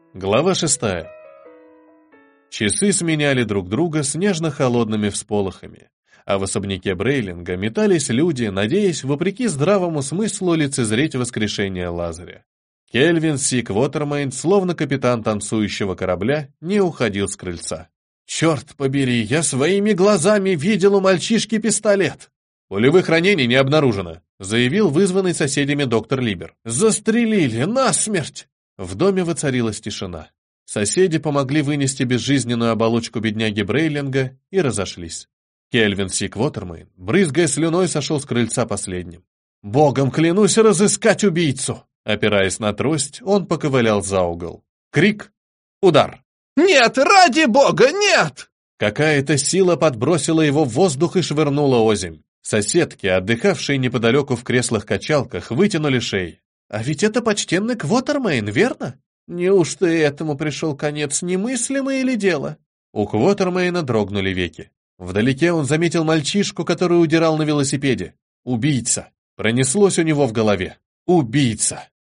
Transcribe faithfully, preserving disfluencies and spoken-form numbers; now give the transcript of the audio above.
Глава шестая. Часы сменяли друг друга с нежно-холодными всполохами, а в особняке Брейлинга метались люди, надеясь, вопреки здравому смыслу, лицезреть воскрешение Лазаря. Кельвин Си Квотермейн, словно капитан танцующего корабля, не уходил с крыльца. «Черт побери, я своими глазами видел у мальчишки пистолет!» «Пулевых ранений не обнаружено», — заявил вызванный соседями доктор Либер. «Застрелили насмерть!» В доме воцарилась тишина. Соседи помогли вынести безжизненную оболочку бедняги Брейлинга и разошлись. Кельвин Си Квотермейн, брызгая слюной, сошел с крыльца последним. «Богом клянусь разыскать убийцу!» Опираясь на трость, он поковылял за угол. Крик. Удар. «Нет, ради бога, нет!» Какая-то сила подбросила его в воздух и швырнула озимь. Соседки, отдыхавшие неподалеку в креслах-качалках, вытянули шеи. «А ведь это почтенный Квотермейн, верно? Неужто и этому пришел конец, немыслимое ли дело?» У Квотермейна дрогнули веки. Вдалеке он заметил мальчишку, который удирал на велосипеде. «Убийца!» Пронеслось у него в голове. «Убийца!»